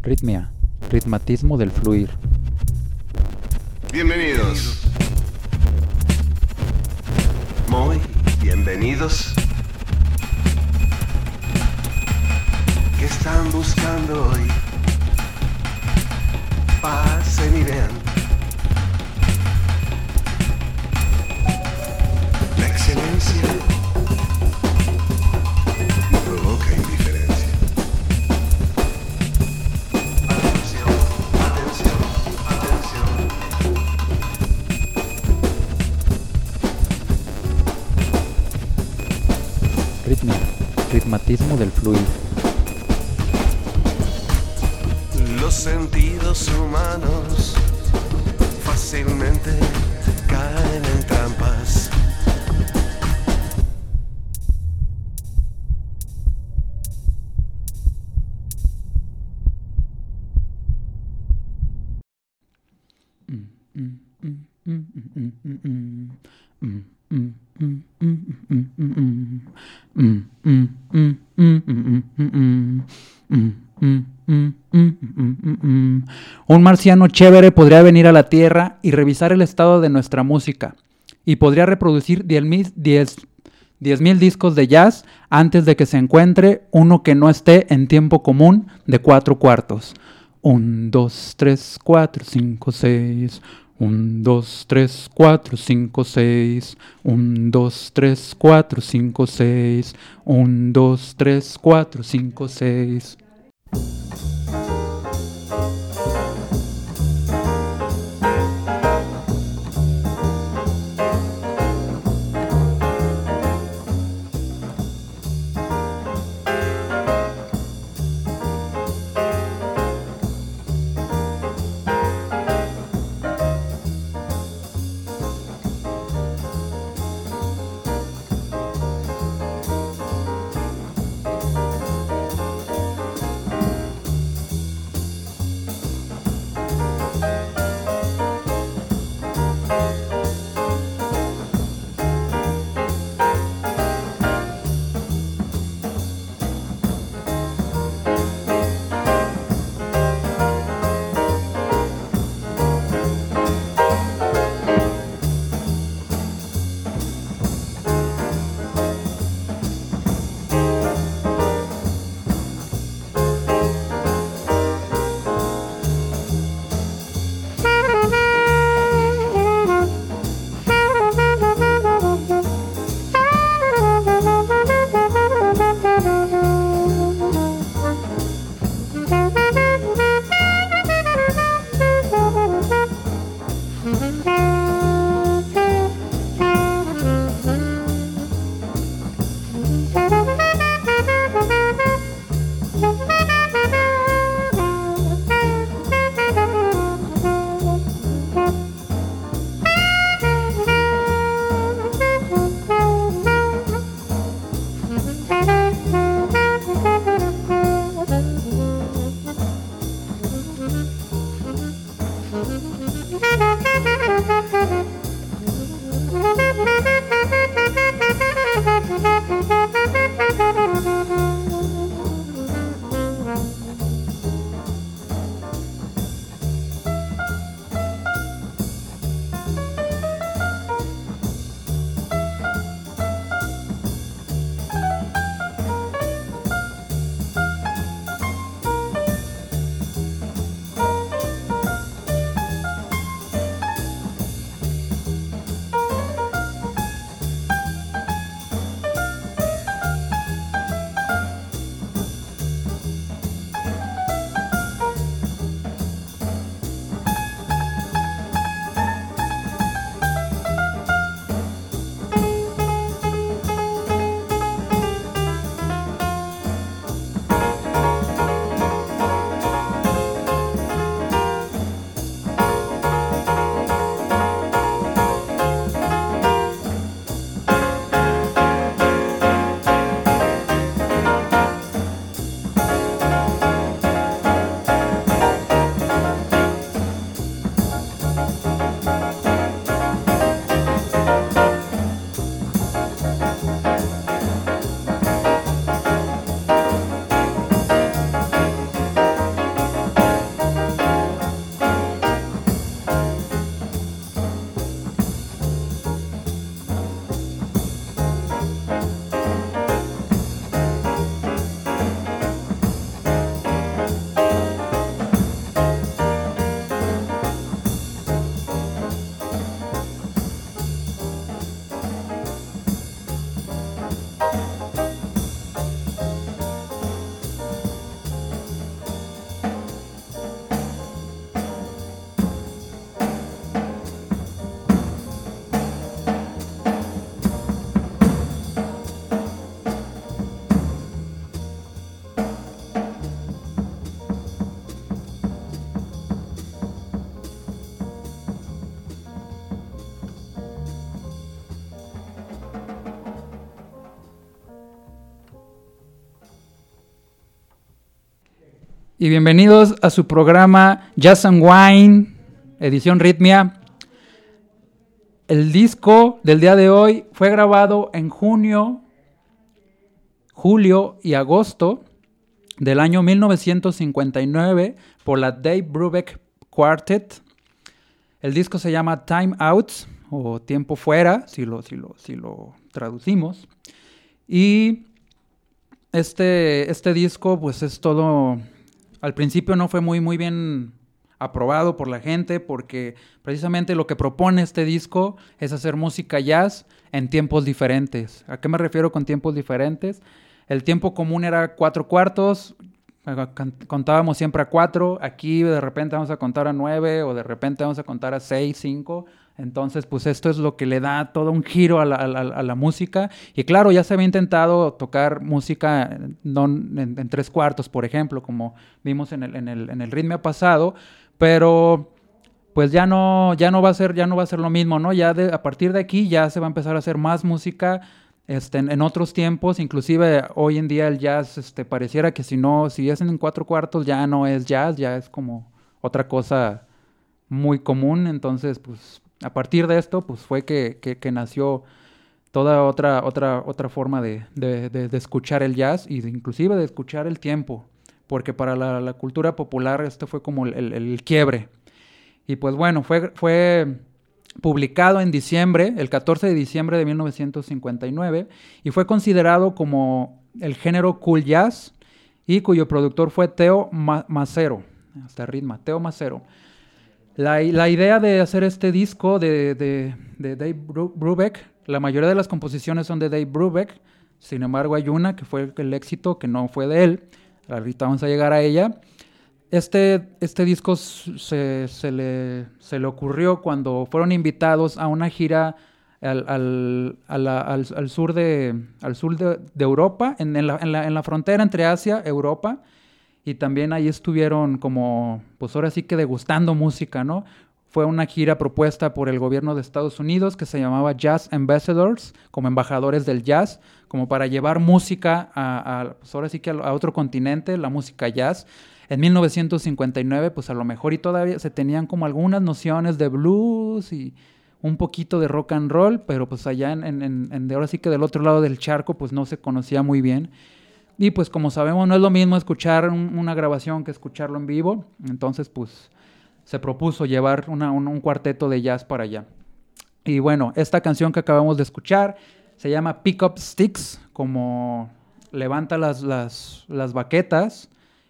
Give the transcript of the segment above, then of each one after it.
Ritmia, ritmatismo del fluir. Bienvenidos. Muy bienvenidos. ¿Qué están buscando hoy? Pasen y vean. La excelencia no provoca indiferencia. Atención, atención, atención. Ritmia, ritmatismo del fluir. Los sentidos humanos fácilmente caen en trampas. Un marciano chévere podría venir a la Tierra y revisar el estado de nuestra música y podría reproducir 10,000 discos de jazz antes de que se encuentre uno que no esté en tiempo común de 4/4. 1, 2, 3, 4, 5, 6. 1, 2, 3, 4, 5, 6. 1, 2, 3, 4, 5, 6. 1, 2, 3, 4, 5, 6. y bienvenidos a su programa Jazz and Wine, edición Ritmia. El disco del día de hoy fue grabado en junio, julio y agosto del año 1959 por la Dave Brubeck Quartet. El disco se llama Time Out o Tiempo Fuera, si lo traducimos. Y este disco pues es todo... Al principio no fue muy bien aprobado por la gente porque precisamente lo que propone este disco es hacer música jazz en tiempos diferentes. ¿A qué me refiero con tiempos diferentes? El tiempo común era 4/4, contábamos siempre a 4, aquí de repente vamos a contar a 9 o de repente vamos a contar a 6, 5. Entonces, pues esto es lo que le da todo un giro a la música. Y claro, ya se había intentado tocar música en 3/4, por ejemplo, como vimos en el ritmo pasado, pero pues ya no va a ser lo mismo, ¿no? A partir de aquí ya se va a empezar a hacer más música en otros tiempos. Inclusive hoy en día el jazz pareciera que si es en 4/4 ya no es jazz, ya es como otra cosa muy común. Entonces, pues a partir de esto, pues fue que nació toda otra forma de escuchar el jazz y inclusive de escuchar el tiempo, porque para la cultura popular este fue como el quiebre. Y pues bueno, fue publicado en diciembre, el 14 de diciembre de 1959, y fue considerado como el género cool jazz, y cuyo productor fue Theo Macero, hasta ritmo, Theo Macero. La idea de hacer este disco de Dave Brubeck, la mayoría de las composiciones son de Dave Brubeck, sin embargo hay una que fue el éxito que no fue de él, ahorita vamos a llegar a ella. Este disco se le ocurrió cuando fueron invitados a una gira al sur de Europa, en la frontera entre Asia y Europa. Y también ahí estuvieron como, pues ahora sí que degustando música, ¿no? Fue una gira propuesta por el gobierno de Estados Unidos que se llamaba Jazz Ambassadors, como embajadores del jazz, como para llevar música pues ahora sí que a otro continente, la música jazz. En 1959, pues a lo mejor y todavía se tenían como algunas nociones de blues y un poquito de rock and roll, pero pues allá ahora sí que del otro lado del charco, pues no se conocía muy bien. Y pues como sabemos no es lo mismo escuchar una grabación que escucharlo en vivo, entonces pues se propuso llevar un cuarteto de jazz para allá. Y bueno, esta canción que acabamos de escuchar se llama Pick Up Sticks, como levanta las baquetas,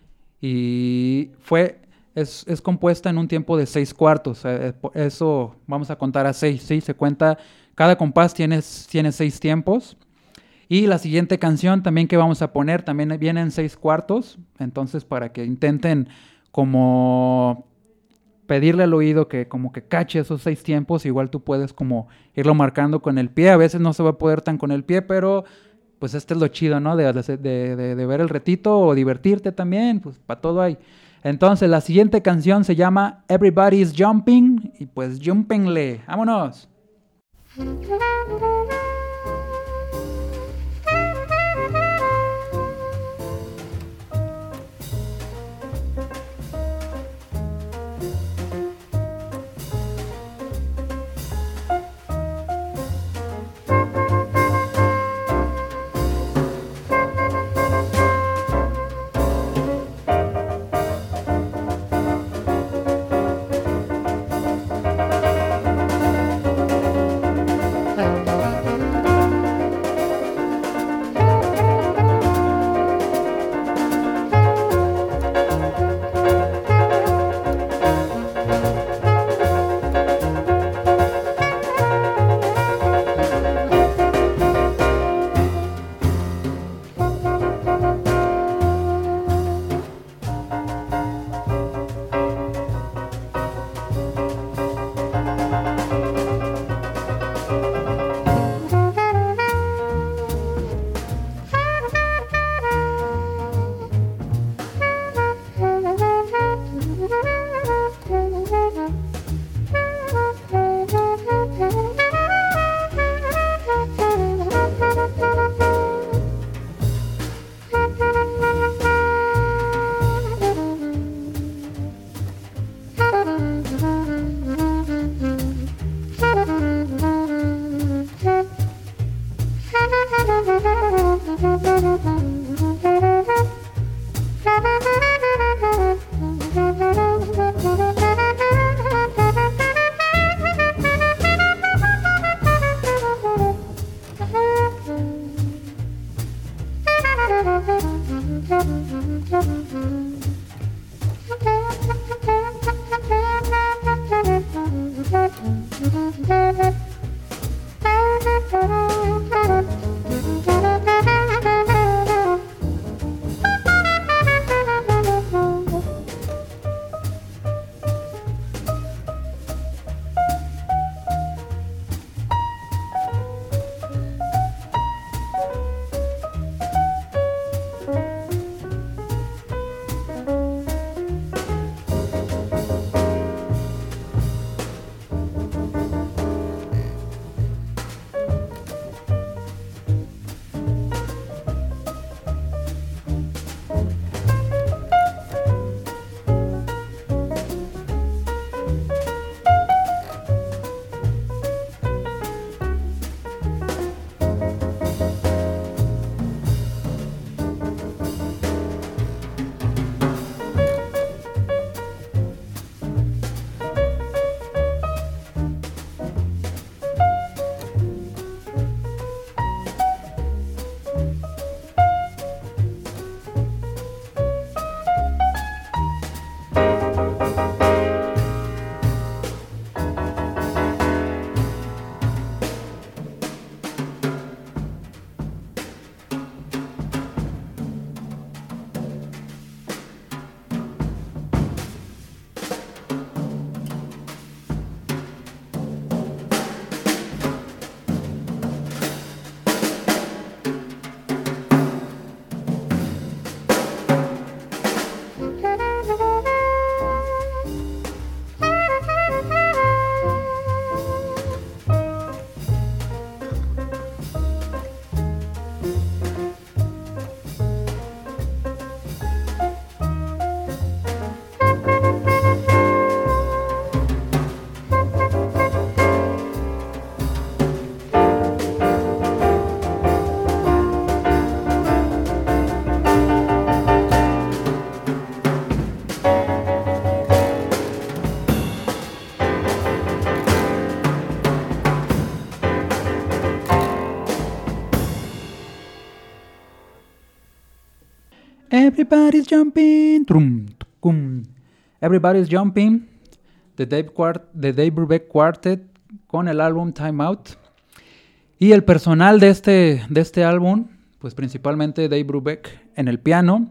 y es compuesta en un tiempo de 6/4, eso vamos a contar a 6, ¿sí? Se cuenta, cada compás tiene 6 tiempos. Y la siguiente canción también que vamos a poner también viene en 6/4, entonces para que intenten como pedirle al oído que como que cache esos 6 tiempos, igual tú puedes como irlo marcando con el pie, a veces no se va a poder tan con el pie, pero pues es lo chido, ¿no? De ver el retito o divertirte también, pues para todo hay. Entonces la siguiente canción se llama Everybody's Jumping, y pues jumpenle, ¡vámonos! Everybody's jumping. Trum, tucum. Everybody's jumping. The Dave Brubeck Quartet con el álbum Time Out. Y el personal de este álbum, pues principalmente Dave Brubeck en el piano,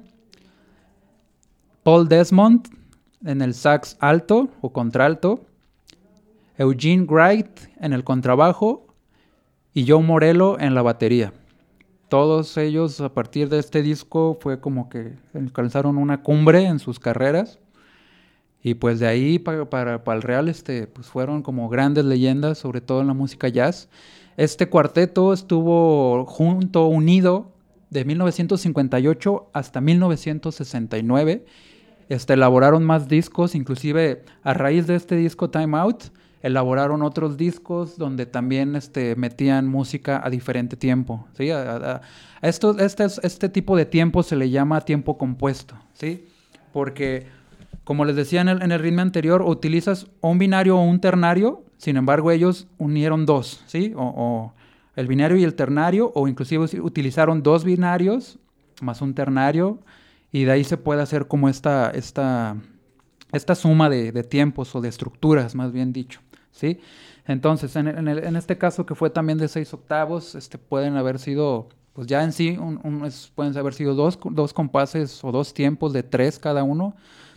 Paul Desmond en el sax alto o contralto, Eugene Wright en el contrabajo y Joe Morello en la batería. Todos ellos a partir de este disco fue como que alcanzaron una cumbre en sus carreras y pues de ahí para el real pues fueron como grandes leyendas, sobre todo en la música jazz. Este cuarteto estuvo unido de 1958 hasta 1969. Elaboraron más discos, inclusive a raíz de este disco Time Out, elaboraron otros discos donde también metían música a diferente tiempo, ¿sí? Este tipo de tiempo se le llama tiempo compuesto, ¿sí? Porque, como les decía en el ritmo anterior, utilizas un binario o un ternario, sin embargo ellos unieron dos, ¿sí? O el binario y el ternario, o inclusive utilizaron dos binarios más un ternario, y de ahí se puede hacer como esta suma de tiempos o de estructuras, más bien dicho, ¿sí? Entonces, en este caso que fue también de 6 octavos, pueden haber sido, pues ya en sí, pueden haber sido dos compases o dos tiempos de 3 cada uno.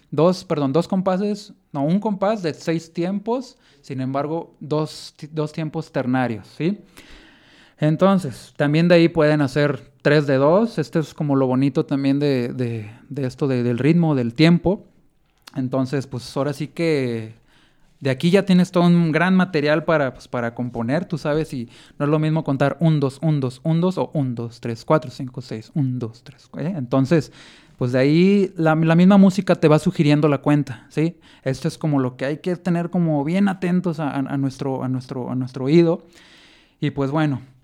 Un compás de 6 tiempos, sin embargo, dos tiempos ternarios, ¿sí? Entonces, también de ahí pueden hacer 3 de 2. Es como lo bonito también de esto del ritmo, del tiempo. Entonces, pues ahora sí que de aquí ya tienes todo un gran material para componer, tú sabes, y no es lo mismo contar 1, 2, 1, 2, 1, 2 o 1, 2, 3, 4, 5, 6, 1, 2, 3. Entonces, pues de ahí la misma música te va sugiriendo la cuenta, ¿sí? Esto es como lo que hay que tener como bien atentos a nuestro oído. Y pues bueno,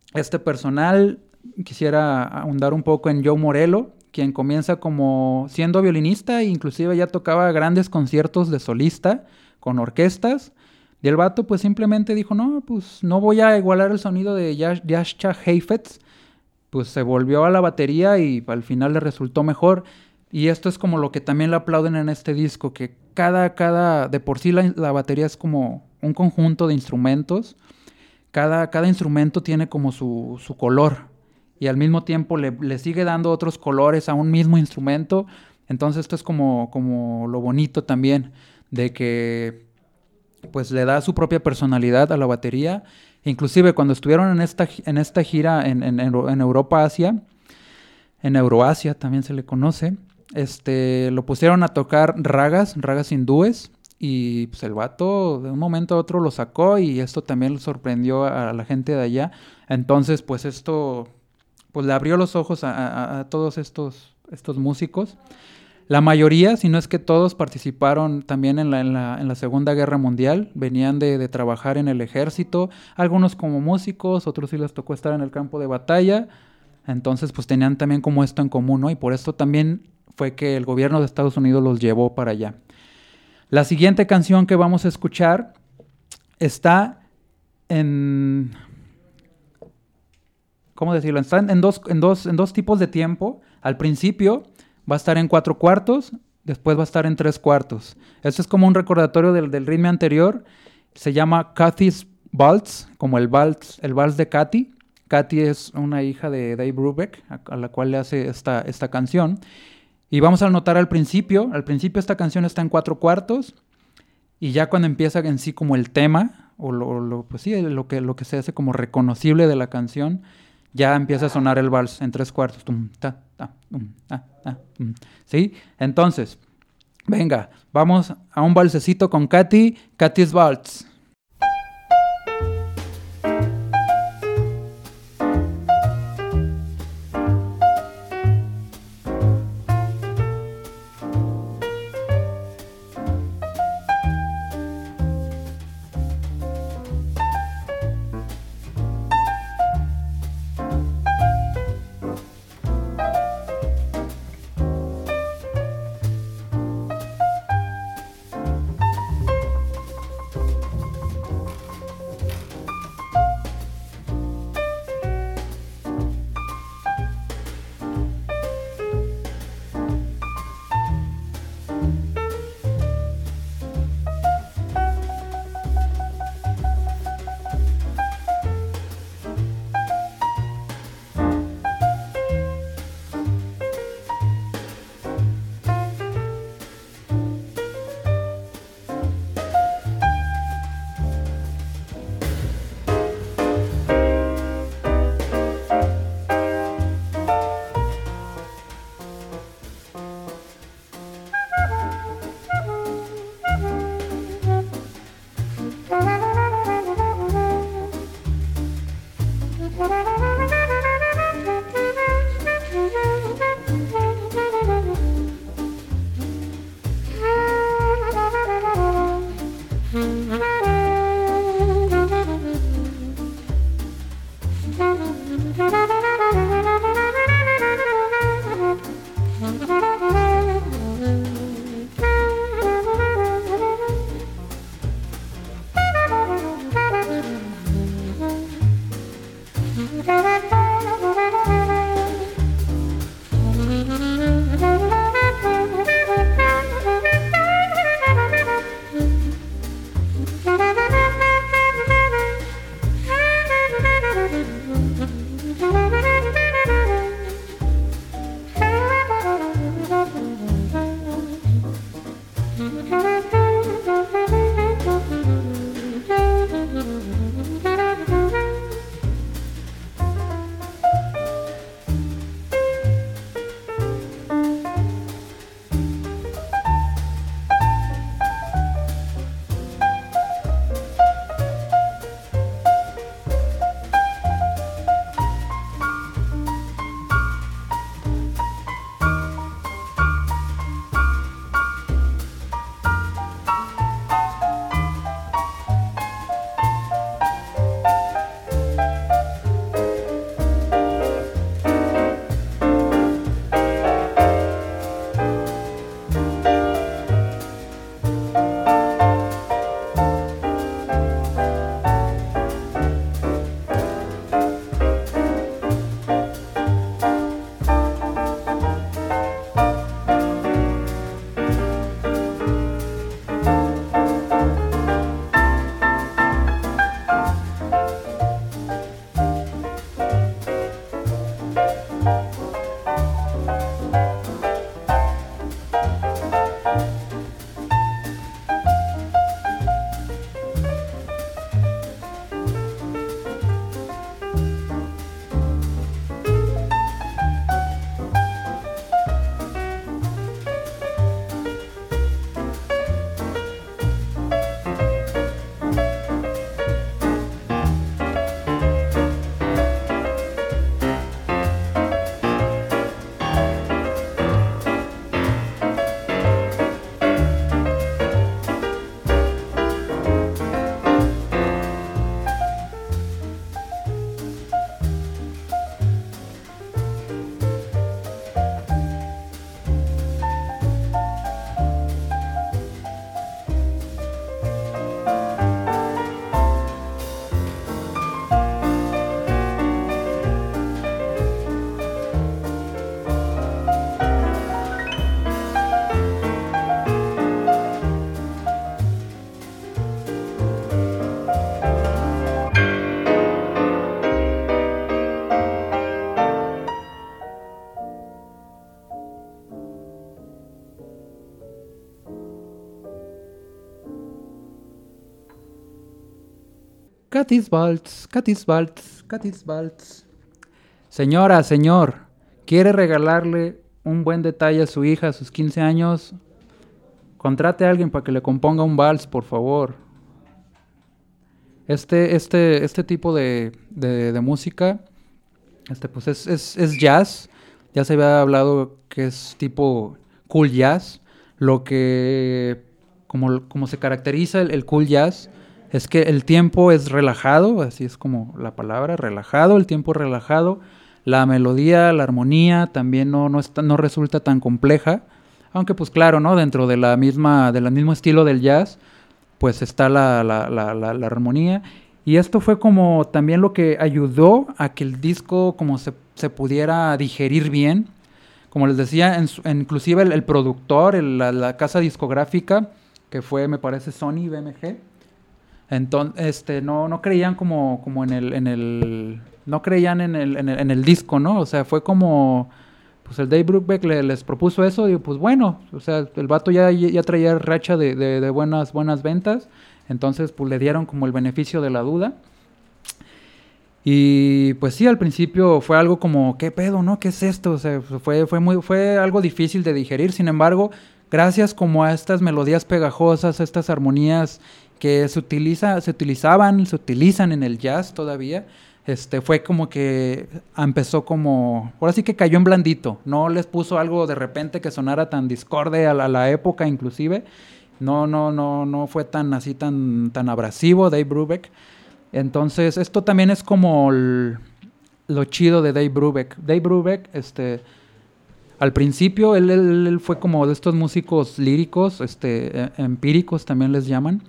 Este personal, quisiera ahondar un poco en Joe Morello, quien comienza como siendo violinista e inclusive ya tocaba grandes conciertos de solista con orquestas. Y el vato pues simplemente dijo, no, pues no voy a igualar el sonido de Jascha Heifetz. Pues se volvió a la batería y al final le resultó mejor. Y esto es como lo que también le aplauden en este disco, que de por sí la batería es como un conjunto de instrumentos. Cada instrumento tiene como su color y al mismo tiempo le sigue dando otros colores a un mismo instrumento. Entonces esto es como lo bonito también de que pues le da su propia personalidad a la batería. Inclusive cuando estuvieron en esta gira en Europa, Asia, en Euroasia también se le conoce, lo pusieron a tocar ragas hindúes, y pues el vato de un momento a otro lo sacó y esto también sorprendió a la gente de allá. Entonces pues esto pues le abrió los ojos a todos estos músicos. La mayoría, si no es que todos, participaron también en la Segunda Guerra Mundial. Venían de trabajar en el ejército, algunos como músicos, otros sí les tocó estar en el campo de batalla. Entonces pues tenían también como esto en común, ¿no? Y por esto también fue que el gobierno de Estados Unidos los llevó para allá. La siguiente canción que vamos a escuchar está en... ¿Cómo decirlo? Está en dos tipos de tiempo. Al principio va a estar en 4/4, después va a estar en 3/4. Esto es como un recordatorio del ritmo anterior. Se llama Cathy's Waltz, como el vals de Cathy. Cathy es una hija de Dave Brubeck, a la cual le hace esta canción. Y vamos a notar al principio esta canción está en 4/4, y ya cuando empieza en sí como el tema, pues sí, lo que se hace como reconocible de la canción, ya empieza a sonar el vals en 3/4. Tum, ta, ta, tum, ta, ta, tum. ¿Sí? Entonces, venga, vamos a un valsecito con Cathy's Waltz. Catisbalds, Catisbalds, Catisbalds. Señora, señor, ¿quiere regalarle un buen detalle a su hija a sus 15 años? Contrate a alguien para que le componga un vals, por favor. Este tipo de música, pues es jazz. Ya se había hablado que es tipo cool jazz. Lo que, como se caracteriza el cool jazz, es que el tiempo es relajado, así es como la palabra, relajado, el tiempo relajado. La melodía, la armonía también no resulta tan compleja. Aunque pues claro, ¿no? Dentro de del mismo estilo del jazz, pues está la armonía. Y esto fue como también lo que ayudó a que el disco como se pudiera digerir bien. Como les decía, inclusive el productor, la casa discográfica, que fue, me parece, Sony BMG, entonces no creían como no creían en el disco, ¿no? O sea, fue como, pues el Dave Brubeck les propuso eso y pues bueno, o sea, el vato ya traía racha de buenas ventas, entonces pues le dieron como el beneficio de la duda. Y pues sí, al principio fue algo como, ¿qué pedo, no? ¿Qué es esto? O sea, fue algo difícil de digerir. Sin embargo, gracias como a estas melodías pegajosas, a estas armonías que se utilizan en el jazz todavía, fue como que empezó como, ahora sí que cayó en blandito. No les puso algo de repente que sonara tan discorde a la época inclusive. No fue tan abrasivo Dave Brubeck. Entonces, esto también es como lo chido de Dave Brubeck. Dave Brubeck, al principio, él fue como de estos músicos líricos, empíricos también les llaman.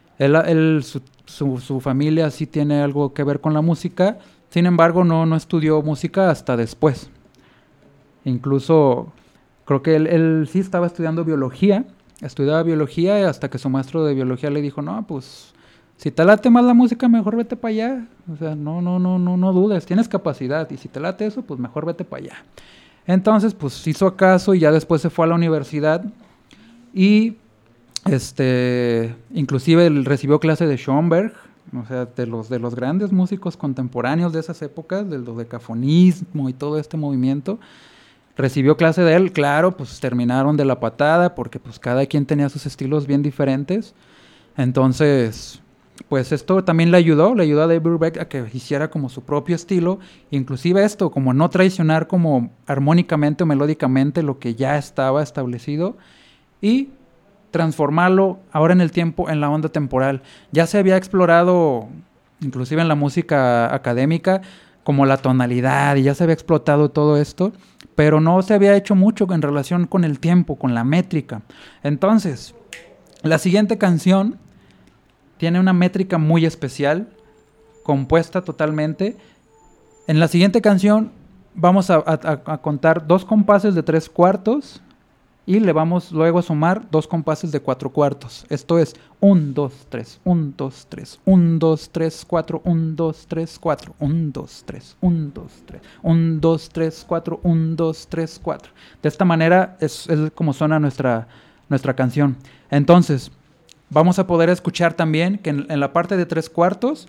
Su familia sí tiene algo que ver con la música, sin embargo, no estudió música hasta después. Incluso, creo que él sí estaba estudiaba biología hasta que su maestro de biología le dijo, no, pues si te late más la música, mejor vete para allá. O sea, no dudes, tienes capacidad. Y si te late eso, pues mejor vete para allá. Entonces, pues hizo caso y ya después se fue a la universidad. Y, inclusive él recibió clase de Schoenberg. O sea, de los grandes músicos contemporáneos de esas épocas, del dodecafonismo y todo este movimiento. Recibió clase de él, claro, pues terminaron de la patada porque pues cada quien tenía sus estilos bien diferentes. Entonces, pues esto también le ayudó a Dave Brubeck a que hiciera como su propio estilo, inclusive esto, como no traicionar como armónicamente o melódicamente lo que ya estaba establecido y transformarlo ahora en el tiempo, en la onda temporal. Ya se había explorado, inclusive en la música académica, como la tonalidad y ya se había explotado todo esto, pero no se había hecho mucho en relación con el tiempo, con la métrica. Entonces, la siguiente canción tiene una métrica muy especial, compuesta totalmente. En la siguiente canción vamos a contar 2 compases de 3/4 y le vamos luego a sumar 2 compases de 4/4. Esto es 1, 2, 3, 1, 2, 3, 1, 2, 3, 4, 1, 2, 3, 4, 1, 2, 3, 1, 2, 3, 1, 2, 3, 4, 1, 2, 3, 4. De esta manera es como suena nuestra canción. Entonces, vamos a poder escuchar también que en la parte de 3/4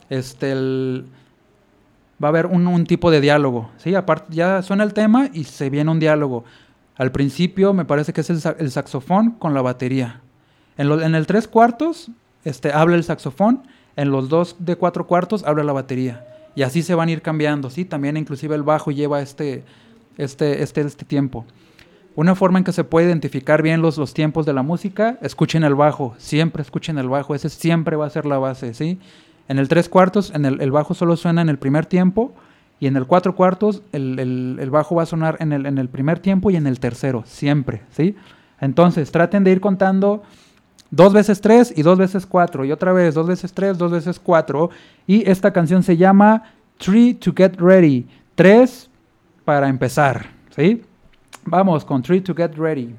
va a haber un tipo de diálogo, ¿sí? Aparte, ya suena el tema y se viene un diálogo. Al principio me parece que es el saxofón con la batería. En el 3/4 habla el saxofón, en los 2 de 4/4 habla la batería. Y así se van a ir cambiando, ¿sí? También inclusive el bajo lleva este tiempo. Una forma en que se puede identificar bien los tiempos de la música, escuchen el bajo, siempre escuchen el bajo, ese siempre va a ser la base, ¿sí? En el 3/4, el bajo solo suena en el primer tiempo, y en el 4/4 el bajo va a sonar en el primer tiempo y en el tercero, siempre, ¿sí? Entonces, traten de ir contando 2 veces 3 y 2 veces 4, y otra vez 2 veces 3, 2 veces 4, y esta canción se llama 3 to Get Ready, 3 para empezar, ¿sí? Vamos con 3 to Get Ready.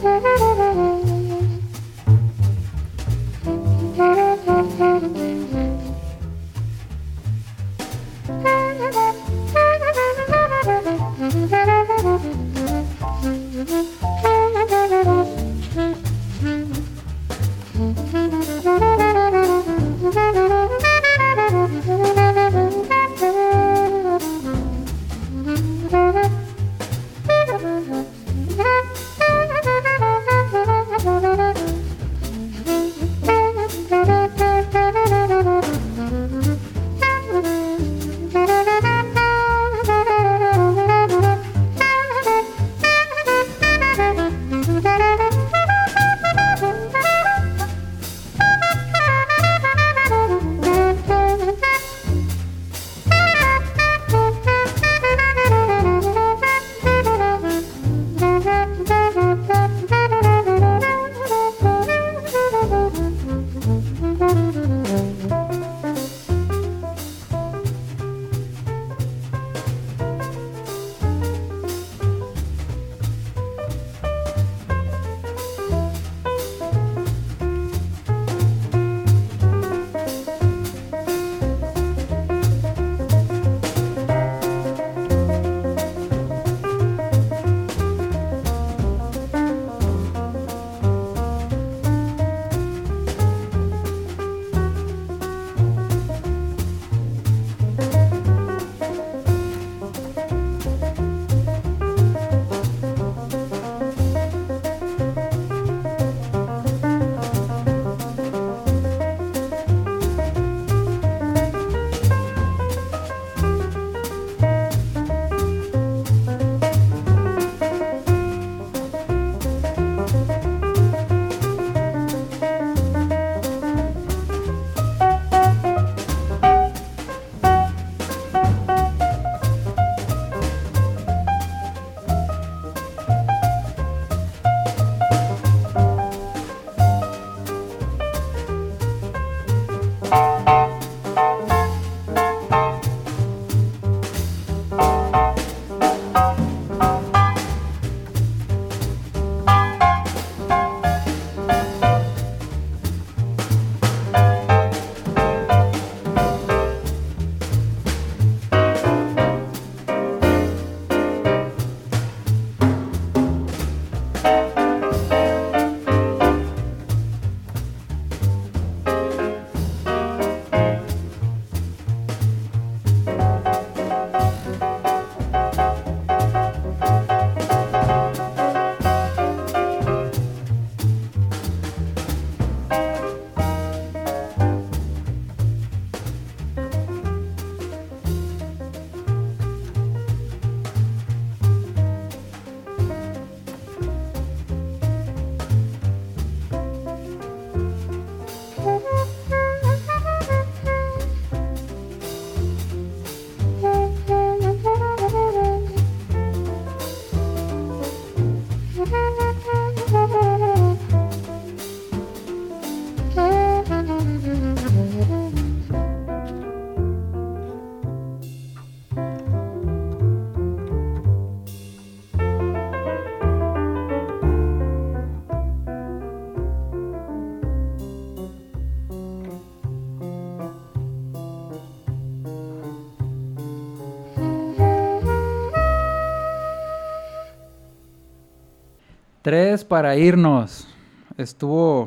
Tres para irnos. Estuvo...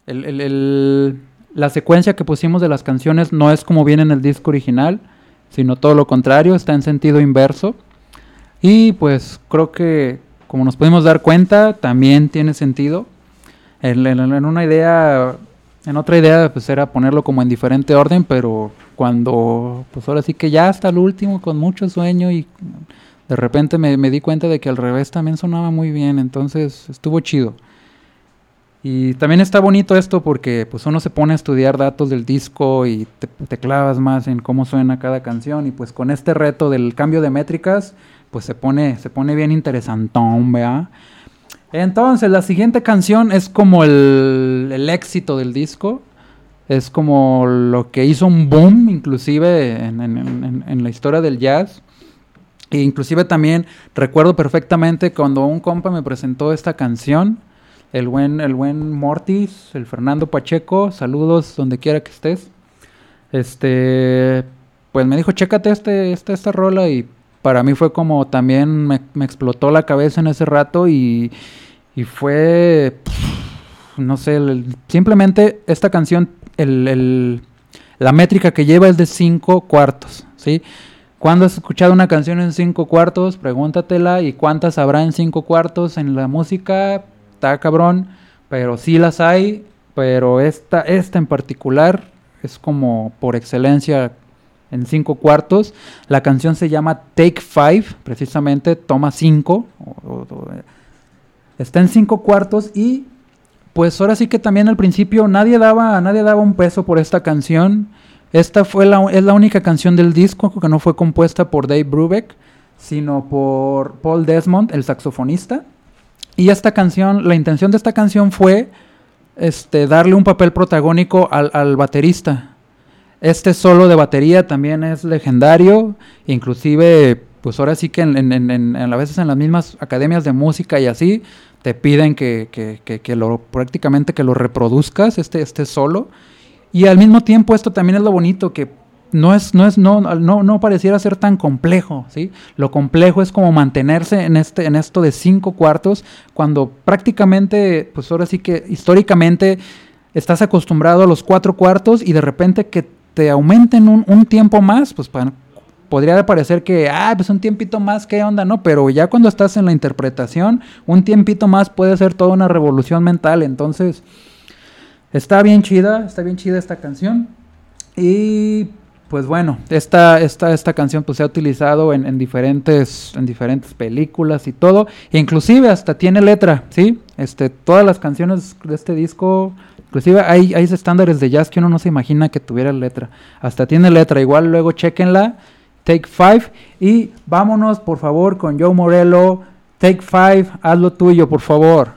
la secuencia que pusimos de las canciones no es como viene en el disco original, sino todo lo contrario, está en sentido inverso. Y pues creo que, como nos pudimos dar cuenta, también tiene sentido. En otra idea pues era ponerlo como en diferente orden, pero cuando, pues ahora sí que ya hasta el último, con mucho sueño, y de repente me di cuenta de que al revés también sonaba muy bien, entonces estuvo chido. Y también está bonito esto porque pues uno se pone a estudiar datos del disco y te clavas más en cómo suena cada canción, y pues con este reto del cambio de métricas pues se pone bien interesantón, ¿verdad? Entonces la siguiente canción es como el éxito del disco, es como lo que hizo un boom inclusive en la historia del jazz. E inclusive también recuerdo perfectamente cuando un compa me presentó esta canción. el buen Mortis, el Fernando Pacheco, saludos donde quiera que estés. Pues me dijo, chécate esta rola y para mí fue como también me explotó la cabeza en ese rato y fue, no sé, simplemente esta canción, la métrica que lleva es de 5 cuartos, ¿sí? ¿Cuándo has escuchado una canción en 5 cuartos? Pregúntatela. ¿Y cuántas habrá en 5 cuartos en la música? Está cabrón, pero sí las hay. Pero esta en particular es como por excelencia en 5 cuartos. La canción se llama Take 5, precisamente, toma 5. Está en 5 cuartos y pues ahora sí que también al principio nadie daba un peso por esta canción. Esta es la única canción del disco que no fue compuesta por Dave Brubeck, sino por Paul Desmond, el saxofonista. Y esta canción, la intención de esta canción fue darle un papel protagónico al baterista. Este solo de batería también es legendario, inclusive pues ahora sí que a veces en las mismas academias de música y así te piden que prácticamente que lo reproduzcas este solo. Y al mismo tiempo esto también es lo bonito, que no pareciera ser tan complejo, ¿sí? Lo complejo es como mantenerse en esto de 5 cuartos, cuando prácticamente, pues ahora sí que históricamente estás acostumbrado a los 4 cuartos y de repente que te aumenten un tiempo más, pues podría parecer que, pues un tiempito más, ¿qué onda? No, pero ya cuando estás en la interpretación, un tiempito más puede ser toda una revolución mental. Entonces, está bien chida esta canción. Y pues bueno, esta canción pues se ha utilizado en diferentes películas y todo. E inclusive hasta tiene letra, ¿sí? Todas las canciones de este disco, inclusive hay estándares de jazz que uno no se imagina que tuviera letra. Hasta tiene letra, igual luego chequenla. Take 5 y vámonos por favor con Joe Morello. Take 5, haz lo tuyo por favor.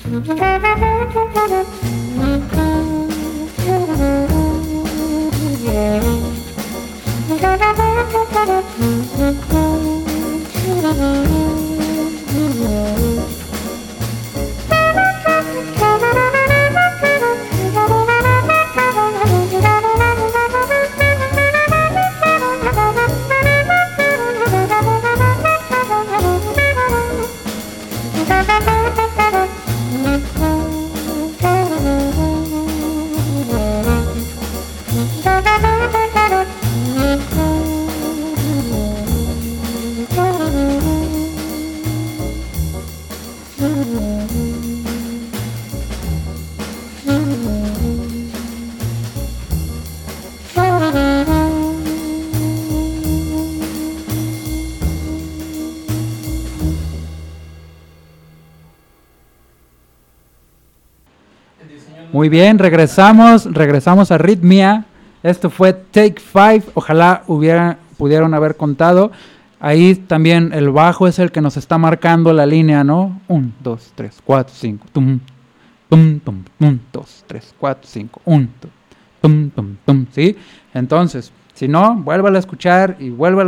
Muy bien, regresamos a Ritmia. Esto fue Take 5. Ojalá pudieron haber contado. Ahí también el bajo es el que nos está marcando la línea, ¿no? 1, 2, 3, 4, 5. Tum, tum, tum, 1, 2, 3, 4, 5. 1, tum, tum, tum, ¿sí? Entonces, si no, vuélvala a escuchar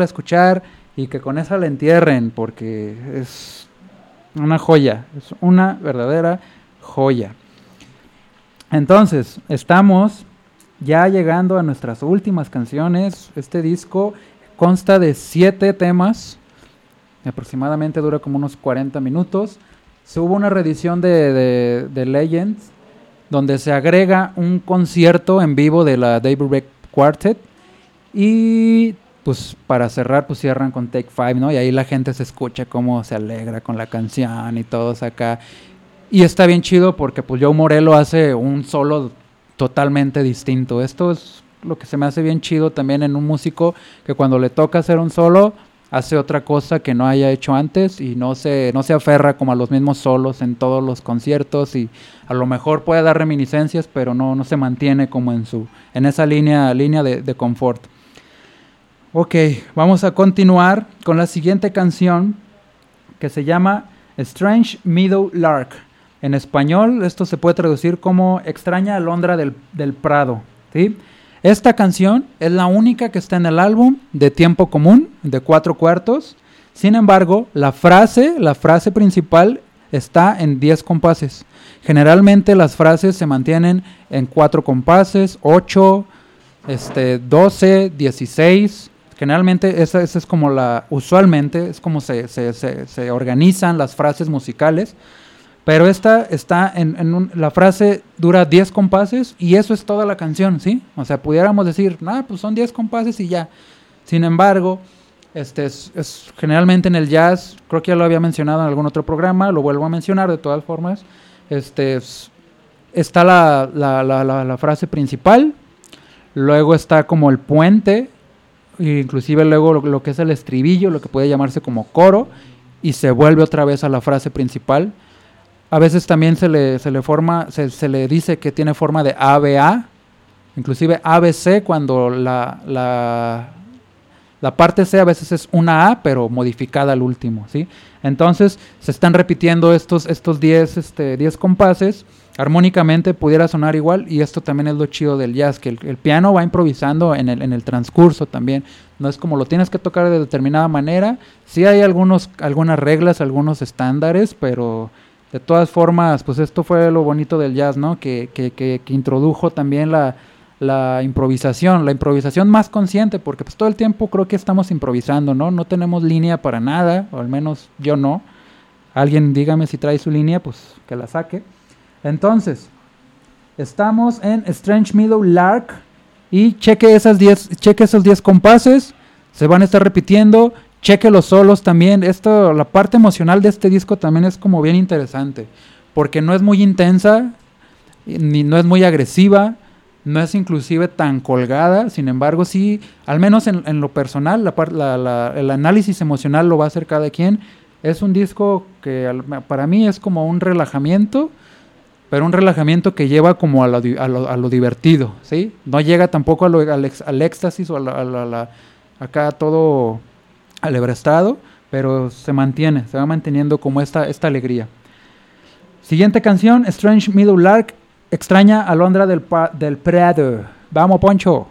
y que con esa la entierren, porque es una joya, es una verdadera joya. Entonces, estamos ya llegando a nuestras últimas canciones. Este disco consta de 7 temas, aproximadamente dura como unos 40 minutos. Hubo una reedición de Legends, donde se agrega un concierto en vivo de la David Beck Quartet. Y pues para cerrar, pues cierran con Take 5, ¿no? Y ahí la gente se escucha cómo se alegra con la canción y todos acá. Y está bien chido porque pues Joe Morello hace un solo totalmente distinto. Esto es lo que se me hace bien chido también en un músico, que cuando le toca hacer un solo, hace otra cosa que no haya hecho antes y no se aferra como a los mismos solos en todos los conciertos, y a lo mejor puede dar reminiscencias, pero no se mantiene como en esa línea de confort. Ok, vamos a continuar con la siguiente canción, que se llama Strange Meadow Lark. En español, esto se puede traducir como Extraña Alondra del Prado, ¿sí? Esta canción es la única que está en el álbum de Tiempo Común, de 4/4. Sin embargo, la frase principal está en 10 compases. Generalmente las frases se mantienen en 4 compases, 8, 12, 16. Generalmente esa es como usualmente es como se organizan las frases musicales. Pero esta está la frase dura 10 compases y eso es toda la canción, ¿sí? O sea, pudiéramos decir, pues son 10 compases y ya. Sin embargo, es generalmente en el jazz, creo que ya lo había mencionado en algún otro programa, lo vuelvo a mencionar de todas formas. Está la frase principal, luego está como el puente, inclusive luego lo que es el estribillo, lo que puede llamarse como coro, y se vuelve otra vez a la frase principal. A veces también se le dice que tiene forma de ABA, inclusive ABC, cuando la parte C a veces es una A, pero modificada al último, ¿sí? Entonces se están repitiendo estos 10 compases. Armónicamente pudiera sonar igual, y esto también es lo chido del jazz, que el piano va improvisando en el transcurso también. No es como lo tienes que tocar de determinada manera. Sí hay algunas reglas, algunos estándares, pero de todas formas, pues esto fue lo bonito del jazz, ¿no? Que introdujo también la improvisación más consciente, porque pues todo el tiempo creo que estamos improvisando, ¿no? No tenemos línea para nada, o al menos yo no. Alguien dígame si trae su línea, pues que la saque. Entonces, estamos en Strange Meadow Lark, y cheque esos 10 compases, se van a estar repitiendo. Cheque los solos también. La parte emocional de este disco también es como bien interesante, porque no es muy intensa, ni no es muy agresiva, no es inclusive tan colgada. Sin embargo, sí, al menos en lo personal, el análisis emocional lo va a hacer cada quien. Es un disco que para mí es como un relajamiento, pero un relajamiento que lleva como a lo divertido, ¿sí? No llega tampoco al éxtasis o acá todo alebrestado, pero se va manteniendo como esta alegría. Siguiente canción, Strange Meadowlark, extraña alondra del Prado. Vamos, Poncho.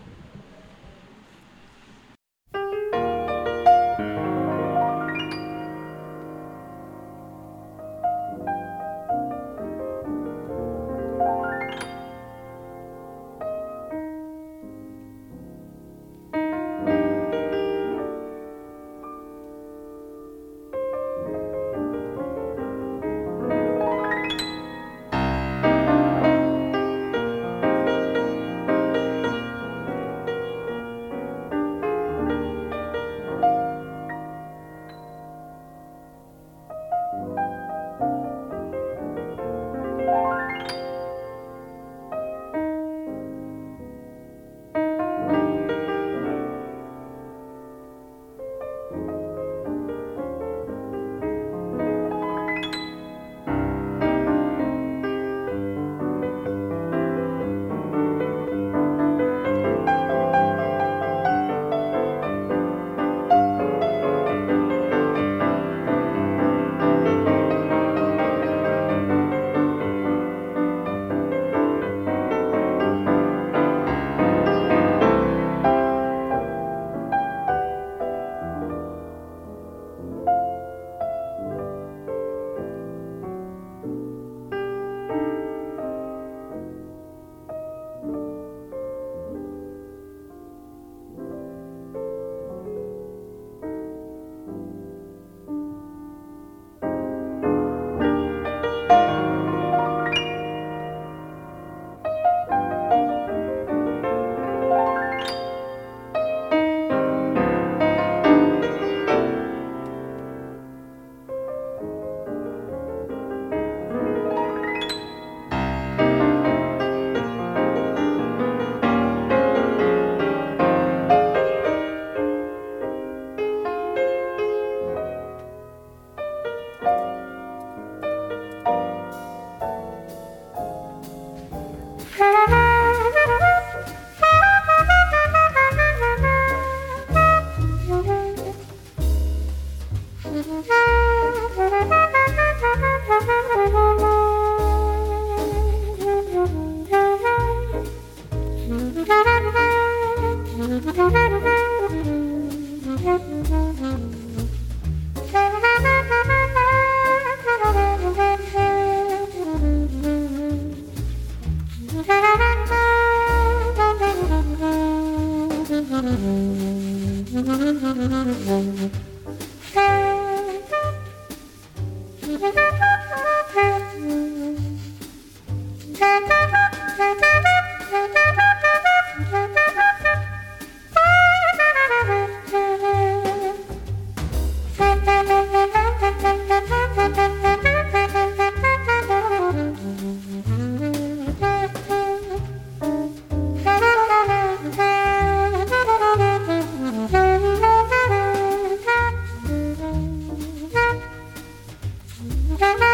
Thank you.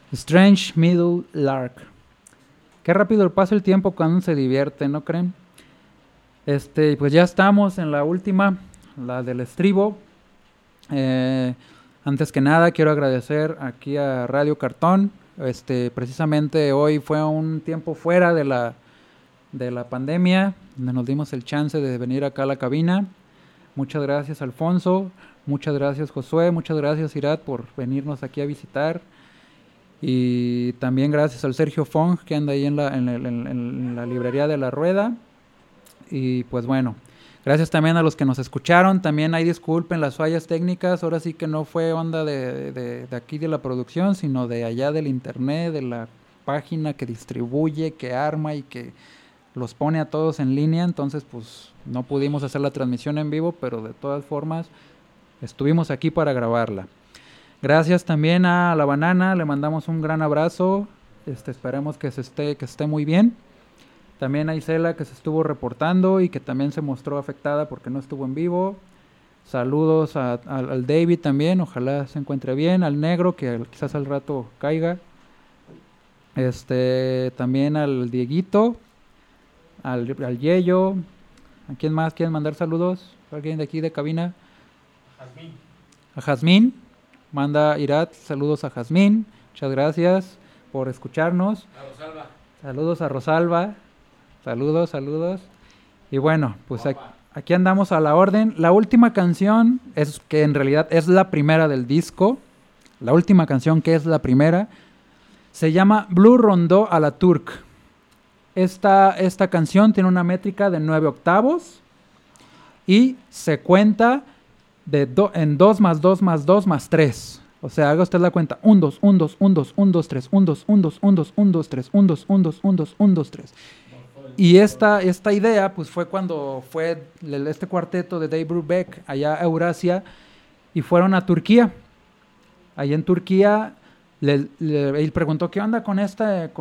Strange Middle Lark. Qué rápido pasa el tiempo cuando se divierte, ¿no creen? Pues ya estamos en la última, la del estribo. Antes que nada quiero agradecer aquí a Radio Cartón. Precisamente hoy fue un tiempo fuera de la pandemia, donde nos dimos el chance de venir acá a la cabina. Muchas gracias, Alfonso. Muchas gracias, Josué. Muchas gracias, Irat, por venirnos aquí a visitar. Y también gracias al Sergio Fong, que anda ahí en la librería de La Rueda. Y pues bueno, gracias también a los que nos escucharon. También hay disculpen las fallas técnicas. Ahora sí que no fue onda de aquí de la producción, sino de allá del internet, de la página que distribuye, que arma y que los pone a todos en línea. Entonces pues no pudimos hacer la transmisión en vivo, pero de todas formas estuvimos aquí para grabarla. Gracias también a La Banana, le mandamos un gran abrazo. Esperemos que esté muy bien. También a Isela, que se estuvo reportando y que también se mostró afectada porque no estuvo en vivo. Saludos al David también, ojalá se encuentre bien. Al Negro, que quizás al rato caiga. También al Dieguito, al Yeyo. ¿A quién más quieren mandar saludos? ¿Alguien de aquí de cabina? Jazmín. A Jazmín. Manda Irat saludos a Jazmín. Muchas gracias por escucharnos. A Rosalba. Saludos a Rosalba. Saludos. Y bueno, pues aquí andamos a la orden. La última canción, es que en realidad es la primera del disco. La última canción que es la primera, se llama Blue Rondó a la Turk. Esta canción tiene una métrica de 9 octavos y se cuenta en 2 más 2 más 2 más 3. O sea, haga usted la cuenta. 1, 2, 1, 2, 1, 2, 1, 2, 3, 1, 2, 1, 2, 1, 2, 1, 2, 3, 1, 2, 1, 2, 1, 2, 1, 2, 3. Y esta idea pues fue cuando fue este cuarteto de Dave Brubeck allá a Eurasia y fueron a Turquía. Allá en Turquía él preguntó qué onda con esta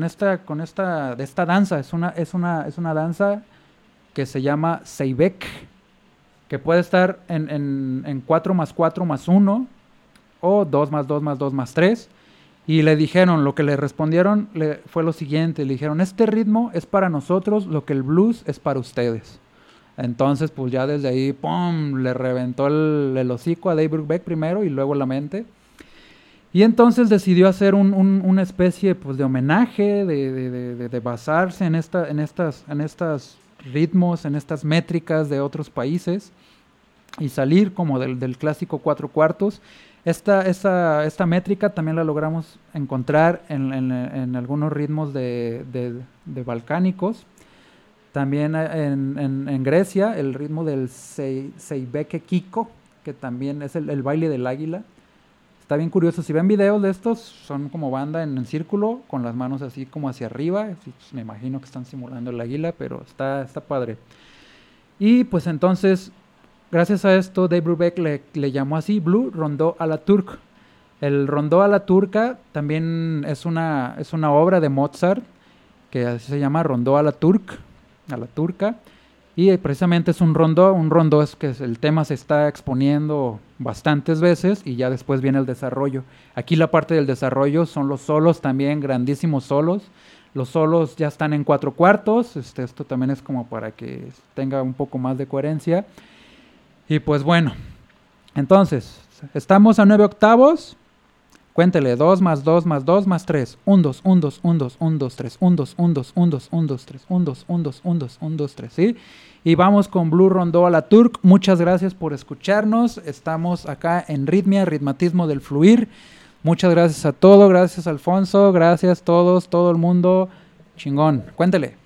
danza. Es una danza que se llama Zeybek, que puede estar en 4 más 4 más 1 o 2 más 2 más 2 más 3. Y le dijeron, lo que le respondieron fue lo siguiente, le dijeron, este ritmo es para nosotros lo que el blues es para ustedes. Entonces, pues ya desde ahí, ¡pum!, le reventó el hocico a Dave Brubeck primero y luego la mente. Y entonces decidió hacer una especie pues, de homenaje, de basarse en estas ritmos, en estas métricas de otros países y salir como del clásico 4/4. Esta métrica también la logramos encontrar en algunos ritmos de balcánicos. También en Grecia, el ritmo del Zeybek Kiko, que también es el baile del águila. Está bien curioso. Si ven videos de estos, son como banda en el círculo, con las manos así como hacia arriba. Me imagino que están simulando el águila, pero está padre. Y pues entonces, gracias a esto, Dave Brubeck le llamó así, Blue Rondó a la Turk. El Rondó a la Turca también es una obra de Mozart, que así se llama Rondó a la Turca. Y precisamente es un rondó es que el tema se está exponiendo bastantes veces y ya después viene el desarrollo. Aquí la parte del desarrollo son los solos también, grandísimos solos. Los solos ya están en 4/4, esto también es como para que tenga un poco más de coherencia. Y pues bueno, entonces, estamos a 9 octavos. Cuéntele, 2 más 2 más 2 más 3. 1, 2, 1, 2, 1, 2, 1, 2, 3. 1, 2, 1, 2, 1, 2, 1, 2, 3. 1, 2, 1, 2, 1, 2, 1, 2, 3. ¿Sí? Y vamos con Blue Rondó a la Turk. Muchas gracias por escucharnos. Estamos acá en Ritmia, Ritmatismo del Fluir. Muchas gracias a todos. Gracias, Alfonso. Gracias a todos, todo el mundo. Chingón. Cuéntele.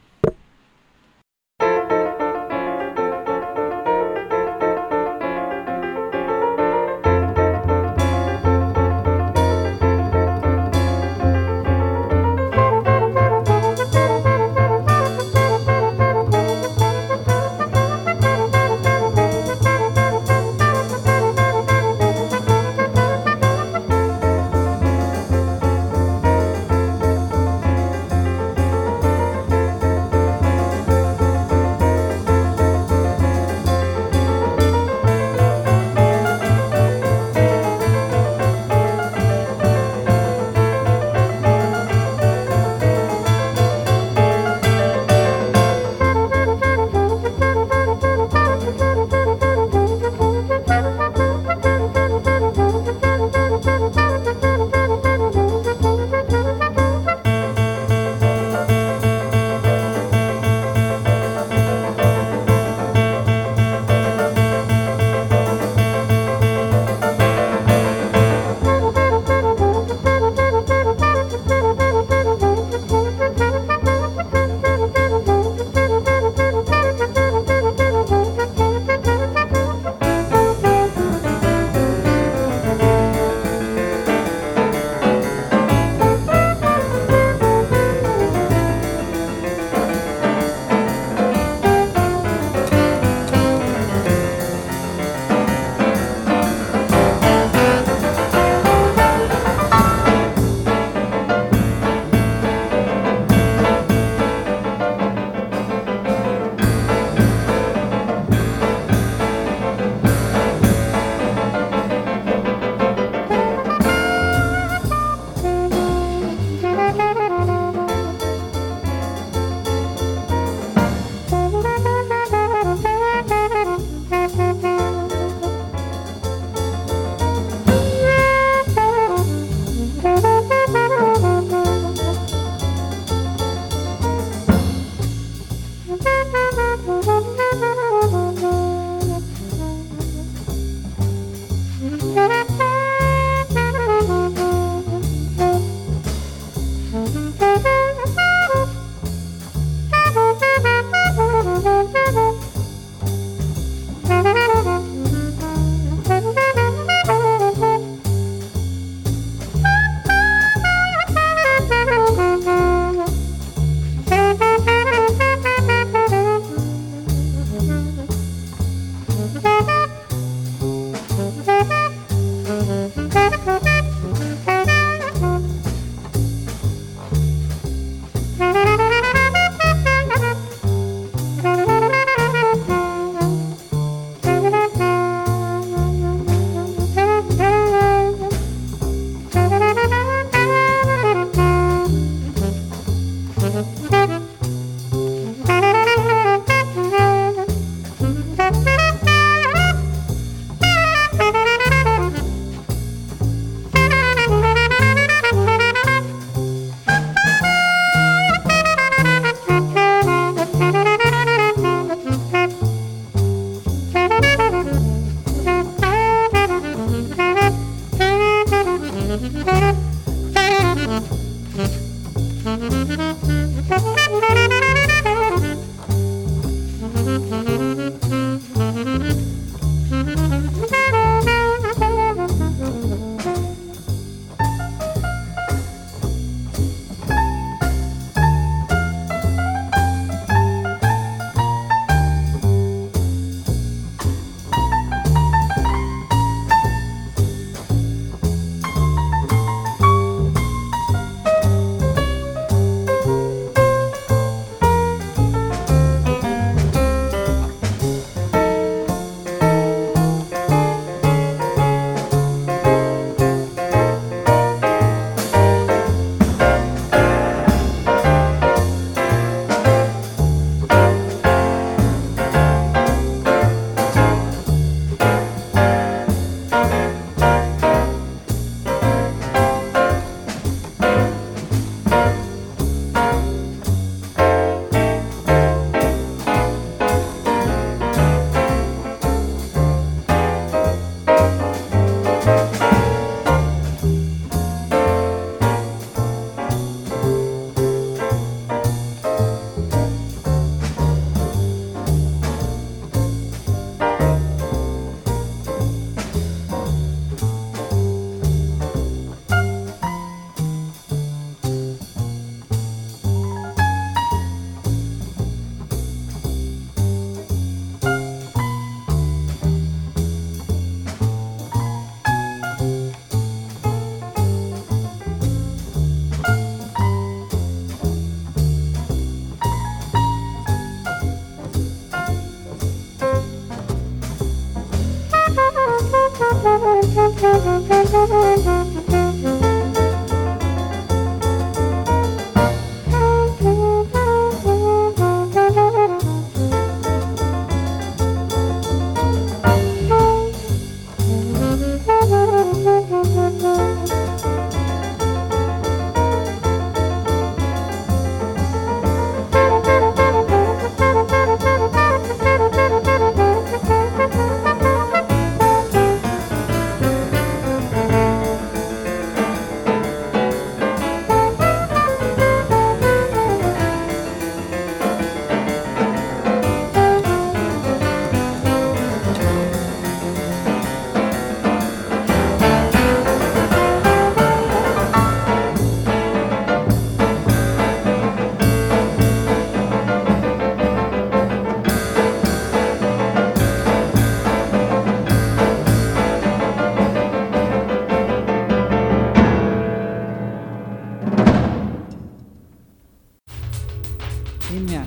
Línea.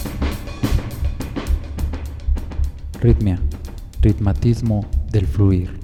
Ritmia, ritmatismo del fluir.